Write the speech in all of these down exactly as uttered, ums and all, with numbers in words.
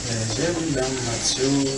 J'ai vu dans Matthieu,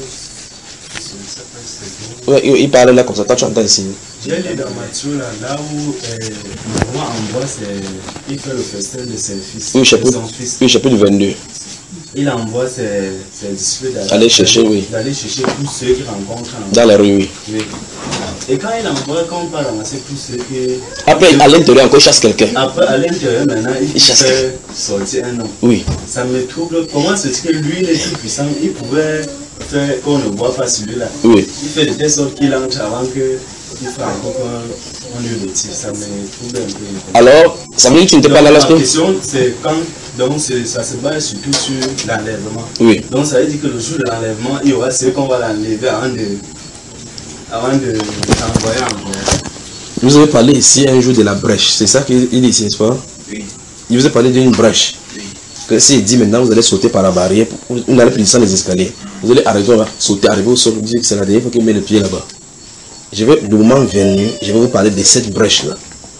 Ouais, il parle là comme ça, toi tu entends ici. j'ai lu dans Matthieu là, là où euh, maman envoie ses, il fait le festin de ses fils, Oui, de chapitre, son fils. oui, chapitre vingt-deux. Il envoie ses, ses disciples d'aller Aller chercher, oui. d'aller chercher tous ceux qu'il rencontre en Dans la rue, oui. oui. Et quand il envoie, quand on part ramasser tous ceux qui... Après, à l'intérieur, encore, il chasse quelqu'un. Après, à l'intérieur, maintenant, il, Il chasse fait sortir un homme. Oui. Ça me trouble. Comment c'est que lui, il est tout puissant, il pouvait faire qu'on ne voit pas celui-là. Oui. Il fait de telle sorte qu'il entre avant que il fasse encore qu'on on lui retire. Ça me trouble un peu. Alors, ça veut dire que tu n'étais pas là La lorsque... question, c'est quand... Donc, ça se base surtout sur l'enlèvement. Oui. Donc, ça veut dire que le jour de l'enlèvement, il y aura ceux qu'on va l'enlever avant de... Avant de l'envoyer en guerre. Vous avez parlé ici un jour de la brèche. C'est ça qu'il dit ici, n'est-ce pas? Oui. Il vous a parlé d'une brèche. Oui. Que s'il dit maintenant vous allez sauter par la barrière, vous n'allez plus descendre les escaliers. Vous allez arrêter, sauter, arriver au sol, vous dites que c'est la dernière fois qu'il met le pied là-bas. Je vais, le moment venu, je vais vous parler de cette brèche-là.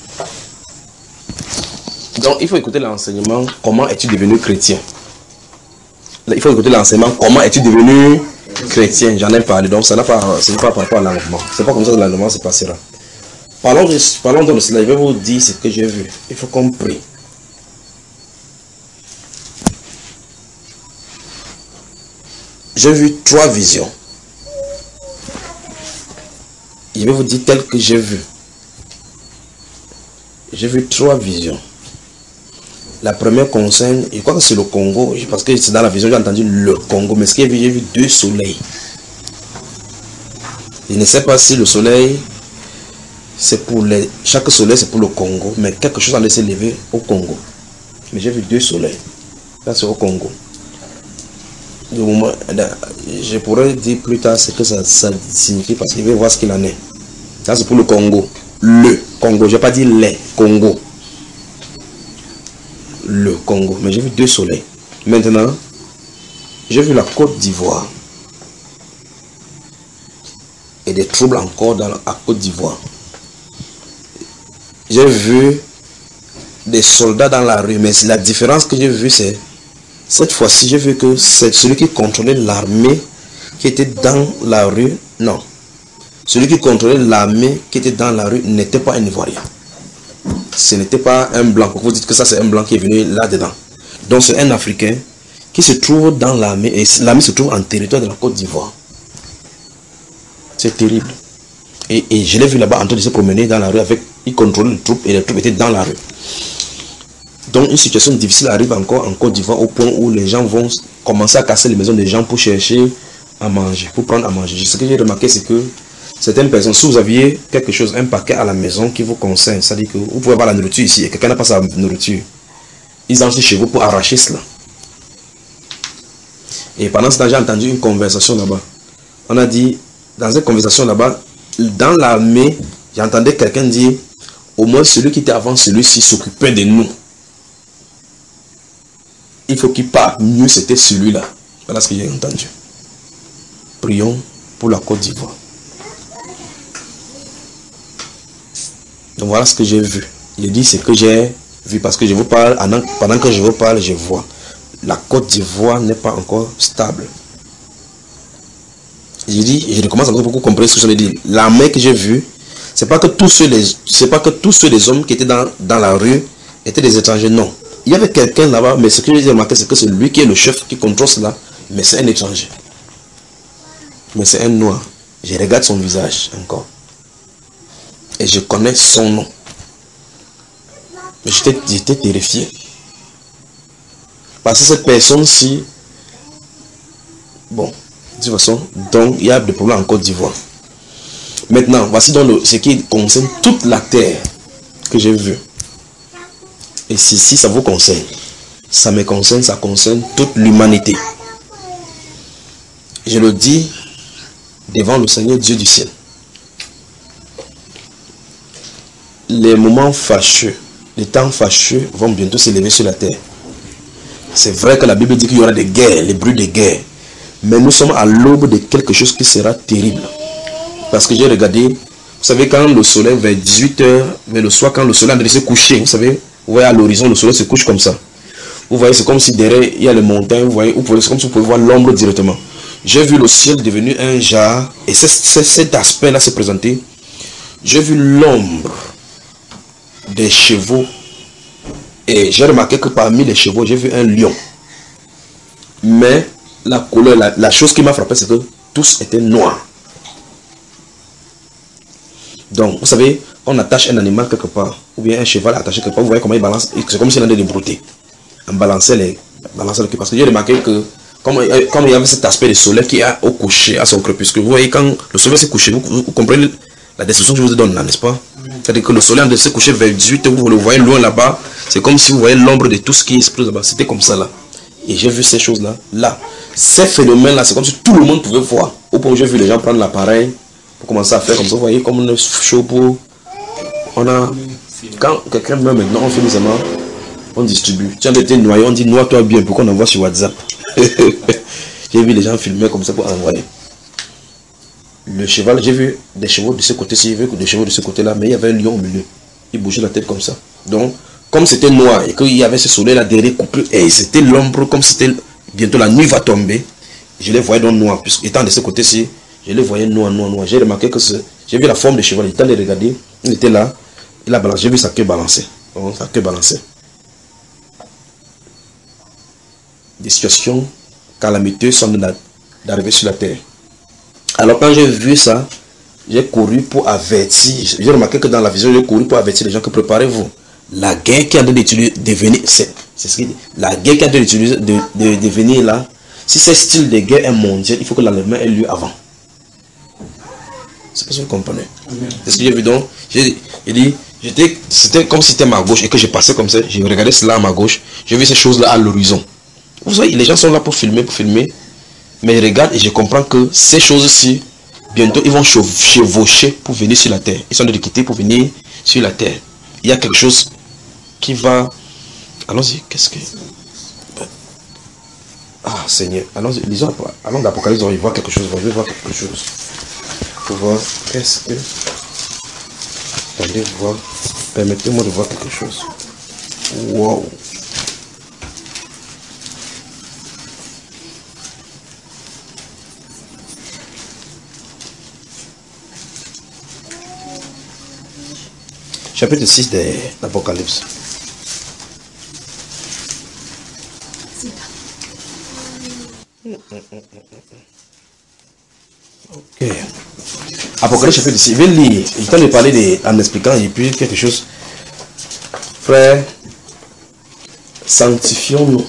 Donc il faut écouter l'enseignement, comment es-tu devenu chrétien? Là, il faut écouter l'enseignement, comment es-tu devenu chrétien? J'en ai parlé, donc ça n'a pas, ce n'est pas par rapport à l'enlèvement. C'est pas comme ça que l'enlèvement se passera. Parlons de, parlons de cela, je vais vous dire ce que j'ai vu. Il faut qu'on prie. J'ai vu trois visions. Je vais vous dire tel que j'ai vu. J'ai vu trois visions. La première concerne, je crois que c'est le Congo, parce que c'est dans la vision j'ai entendu le Congo, mais ce que j'ai vu, j'ai vu deux soleils. Je ne sais pas si le soleil, c'est pour les... Chaque soleil c'est pour le Congo, mais quelque chose a laissé lever au Congo. Mais j'ai vu deux soleils. Là c'est au Congo. Du moment, je pourrais dire plus tard ce que ça, ça signifie parce qu'il veut voir ce qu'il en est. Ça c'est pour le Congo. Le Congo, je n'ai pas dit les Congo. Le Congo. Mais j'ai vu deux soleils. Maintenant, j'ai vu la Côte d'Ivoire. Et des troubles encore dans la Côte d'Ivoire. J'ai vu des soldats dans la rue. Mais la différence que j'ai vue, c'est cette fois-ci, j'ai vu que c'est celui qui contrôlait l'armée qui était dans la rue. Non. Celui qui contrôlait l'armée qui était dans la rue n'était pas un Ivoirien. Ce n'était pas un blanc. Vous dites que ça c'est un blanc qui est venu là-dedans. Donc c'est un Africain qui se trouve dans l'armée. Et l'armée se trouve en territoire de la Côte d'Ivoire. C'est terrible. Et, et je l'ai vu là-bas en train de se promener dans la rue avec... Il contrôlait les troupes et les troupes étaient dans la rue. Donc une situation difficile arrive encore en Côte d'Ivoire au point où les gens vont commencer à casser les maisons des gens pour chercher à manger, pour prendre à manger. Ce que j'ai remarqué, c'est que certaines personnes, si vous aviez quelque chose, un paquet à la maison qui vous concerne, c'est-à-dire que vous pouvez avoir la nourriture ici et quelqu'un n'a pas sa nourriture, ils entrent chez vous pour arracher cela. Et pendant ce temps, j'ai entendu une conversation là-bas. On a dit, dans cette conversation là-bas, dans l'armée, j'entendais quelqu'un dire, au moins celui qui était avant celui-ci s'occupait de nous. Il faut qu'il parte. Mieux c'était celui-là. Voilà ce que j'ai entendu. Prions pour la Côte d'Ivoire. Donc voilà ce que j'ai vu. Il dit ce que j'ai vu parce que je vous parle. Pendant que je vous parle, je vois. La Côte d'Ivoire n'est pas encore stable. J'ai dit, je recommence à beaucoup comprendre ce que je dis. L'armée que j'ai vue, c'est pas que tous ceux les, c'est pas que tous ceux les hommes qui étaient dans, dans la rue étaient des étrangers. Non. Il y avait quelqu'un là-bas, mais ce que j'ai remarqué, c'est que c'est lui qui est le chef qui contrôle cela, mais c'est un étranger. Mais c'est un noir. Je regarde son visage encore. Et je connais son nom. Mais j'étais terrifié. Parce que cette personne-ci, bon, de toute façon, donc il y a des problèmes en Côte d'Ivoire. Maintenant, voici donc le, ce qui concerne toute la terre que j'ai vue. Et si, si ça vous concerne, ça me concerne, ça concerne toute l'humanité. Je le dis devant le Seigneur Dieu du ciel. Les moments fâcheux, les temps fâcheux vont bientôt s'élever sur la terre. C'est vrai que la Bible dit qu'il y aura des guerres, les bruits de guerre. Mais nous sommes à l'aube de quelque chose qui sera terrible. Parce que j'ai regardé, vous savez, quand le soleil vers dix-huit heures, vers le soir, quand le soleil est en train de se coucher, vous savez, vous voyez à l'horizon, le soleil se couche comme ça. Vous voyez, c'est comme si derrière, il y a les montagnes, vous voyez, c'est comme si vous pouvez voir l'ombre directement. J'ai vu le ciel devenu un jar, et c'est cet aspect-là s'est présenté. J'ai vu l'ombre des chevaux, et j'ai remarqué que parmi les chevaux, j'ai vu un lion. Mais la couleur, la, la chose qui m'a frappé, c'est que tous étaient noirs. Donc, vous savez, on attache un animal quelque part, ou bien un cheval attaché quelque part, vous voyez comment il balance, c'est comme s'il en avait des broutés. On balançait les, balançait les, parce que j'ai remarqué que, comme, comme il y avait cet aspect du soleil qui est au coucher, à son crépuscule, vous voyez, quand le soleil s'est couché, vous, vous, vous comprenez la description que je vous donne là, n'est-ce pas? C'est-à-dire que le soleil s'est couché vers dix-huit heures, vous le voyez loin là-bas, c'est comme si vous voyez l'ombre de tout ce qui explose là-bas, c'était comme ça là. Et j'ai vu ces choses-là, là. Ces phénomènes-là, c'est comme si tout le monde pouvait voir. Au point où j'ai vu les gens prendre l'appareil pour commencer à faire comme ça, vous voyez, comme on est chaud pour... On a... Quand quelqu'un meurt maintenant, on fait seulement... On distribue. Tu as été noyé, on dit noie-toi bien pour qu'on envoie sur WhatsApp. J'ai vu les gens filmer comme ça pour envoyer. Le cheval, j'ai vu des chevaux de ce côté-ci, j'ai vu des chevaux de ce côté-là, mais il y avait un lion au milieu. Il bougeait la tête comme ça. Donc, comme c'était noir et qu'il y avait ce soleil-là derrière coupé, et c'était l'ombre, comme c'était bientôt la nuit va tomber, je les voyais dans le noir. Puisque, étant de ce côté-ci, je les voyais noir, noir, noir. J'ai remarqué que j'ai vu la forme du cheval, il était allé regarder, il était là, il a balancé, j'ai vu sa queue balancer. Donc, sa queue balancer. Des situations calamiteuses sont d'arriver sur la terre. Alors quand j'ai vu ça, j'ai couru pour avertir, j'ai remarqué que dans la vision, j'ai couru pour avertir les gens que préparez-vous. La guerre qui a de devenir, c'est ce qu'il dit, la guerre qui a de de, de devenir là, si ce style de guerre est mondial, il faut que l'enlèvement ait lieu avant. C'est pas ce que vous comprenez. C'est ce que j'ai vu donc, j'ai dit, c'était comme si c'était ma gauche et que je passais comme ça, j'ai regardé cela à ma gauche, j'ai vu ces choses-là à l'horizon. Vous savez, les gens sont là pour filmer, pour filmer. Mais je regarde et je comprends que ces choses-ci, bientôt, ils vont chevaucher pour venir sur la terre. Ils sont de quitter pour venir sur la terre. Il y a quelque chose qui va... Allons-y, qu'est-ce que... Ah, Seigneur. Allons-y, lisons, allons d'Apocalypse, on va y voir quelque chose. On va voir quelque chose. Pour voir, qu'est-ce que... Attendez, voir. Permettez-moi de voir quelque chose. Wow. Chapitre six de l'Apocalypse. Ok. Apocalypse chapitre six. Je vais lire. Il tente de parler de, en expliquant et puis quelque chose. Frère, sanctifions-nous.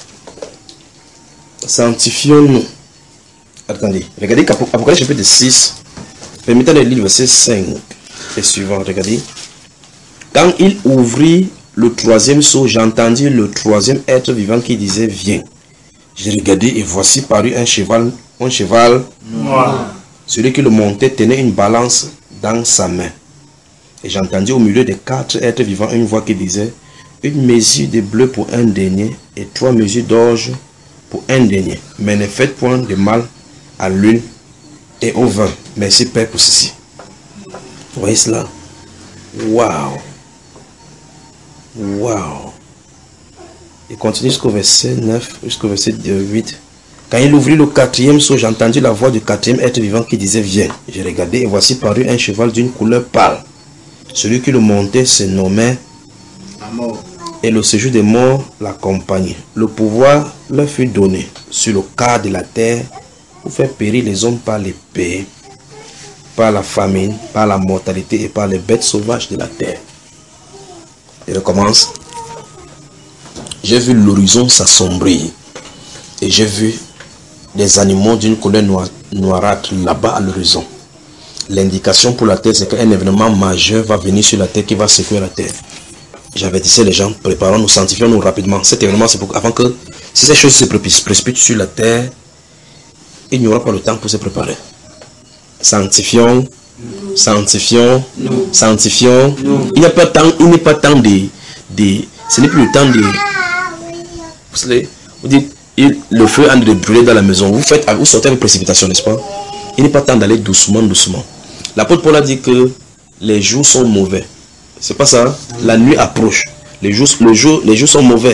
Sanctifions-nous. Attendez. Regardez qu'Apocalypse chapitre six. Permettez de lire le verset cinq et suivant. Regardez. Quand il ouvrit le troisième sceau, j'entendis le troisième être vivant qui disait, viens. J'ai regardé et voici parut un cheval, un cheval noir. Celui qui le montait tenait une balance dans sa main. Et j'entendis au milieu des quatre êtres vivants une voix qui disait, une mesure de bleu pour un denier et trois mesures d'orge pour un denier. Mais ne faites point de mal à l'huile et au vin. Merci Père pour ceci. Vous voyez cela? Waouh! Waouh! Il continue jusqu'au verset neuf, jusqu'au verset huit. Quand il ouvrit le quatrième sceau, j'entendis la voix du quatrième être vivant qui disait, viens. J'ai regardé et voici parut un cheval d'une couleur pâle. Celui qui le montait se nommait la mort. Et le séjour des morts l'accompagnait. Le pouvoir leur fut donné sur le quart de la terre pour faire périr les hommes par l'épée, par la famine, par la mortalité et par les bêtes sauvages de la terre. Il recommence. J'ai vu l'horizon s'assombrir et j'ai vu des animaux d'une couleur noir, noirâtre là-bas à l'horizon. L'indication pour la terre, c'est qu'un événement majeur va venir sur la terre qui va secouer la terre. J'avertissais les gens, préparons-nous, sanctifions-nous rapidement. Cet événement, c'est pour avant que si ces choses se précipitent sur la terre, il n'y aura pas le temps pour se préparer. Sanctifions, sanctifions, non. sanctifions. Non. Il n'y a pas temps, il n'est pas temps de, de, ce n'est plus le temps de, vous savez, vous dites, il, le feu est en train de brûler dans la maison. Vous faites, vous sortez avec précipitation, n'est-ce pas? Il n'est pas temps d'aller doucement, doucement. L'apôtre Paul a dit que les jours sont mauvais. C'est pas ça. La nuit approche. Les jours, le jour, les jours sont mauvais.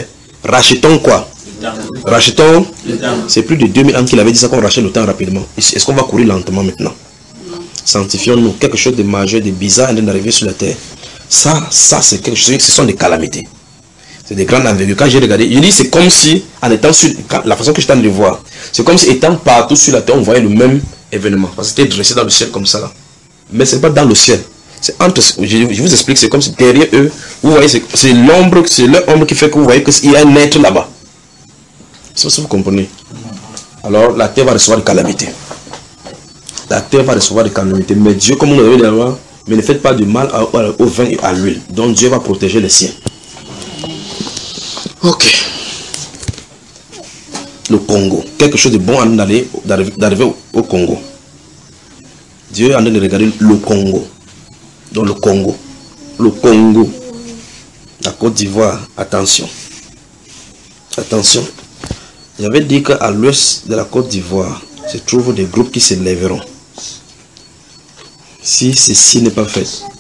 Rachetons quoi? Rachetons. C'est plus de deux mille ans qu'il avait dit ça, qu'on rachète le temps rapidement. Est-ce qu'on va courir lentement maintenant? Sanctifions-nous. Quelque chose de majeur, de bizarre est d'arriver sur la terre. Ça, ça c'est quelque chose, ce sont des calamités. C'est des grandes envergures. Quand j'ai regardé, je dis c'est comme si, en étant sur, la façon que je tente de voir, c'est comme si étant partout sur la terre, on voyait le même événement. Parce que c'était dressé dans le ciel comme ça là. Mais ce n'est pas dans le ciel. C'est entre, je, je vous explique, c'est comme si derrière eux, vous voyez, c'est l'ombre, c'est leur ombre qui fait que vous voyez qu'il y a un être là-bas. C'est ça que vous comprenez. Alors la terre va recevoir des calamités. La terre va recevoir des calamités. Mais Dieu, comme on l'a vu d'abord, mais ne faites pas du mal au vin et à l'huile. Donc Dieu va protéger les siens. Ok. Le Congo. Quelque chose de bon en d'arriver au Congo. Dieu est en train de regarder le Congo. Dans le Congo. Le Congo. La Côte d'Ivoire. Attention. Attention. J'avais dit qu'à l'ouest de la Côte d'Ivoire se trouvent des groupes qui se lèveront. Si ceci n'est pas fait,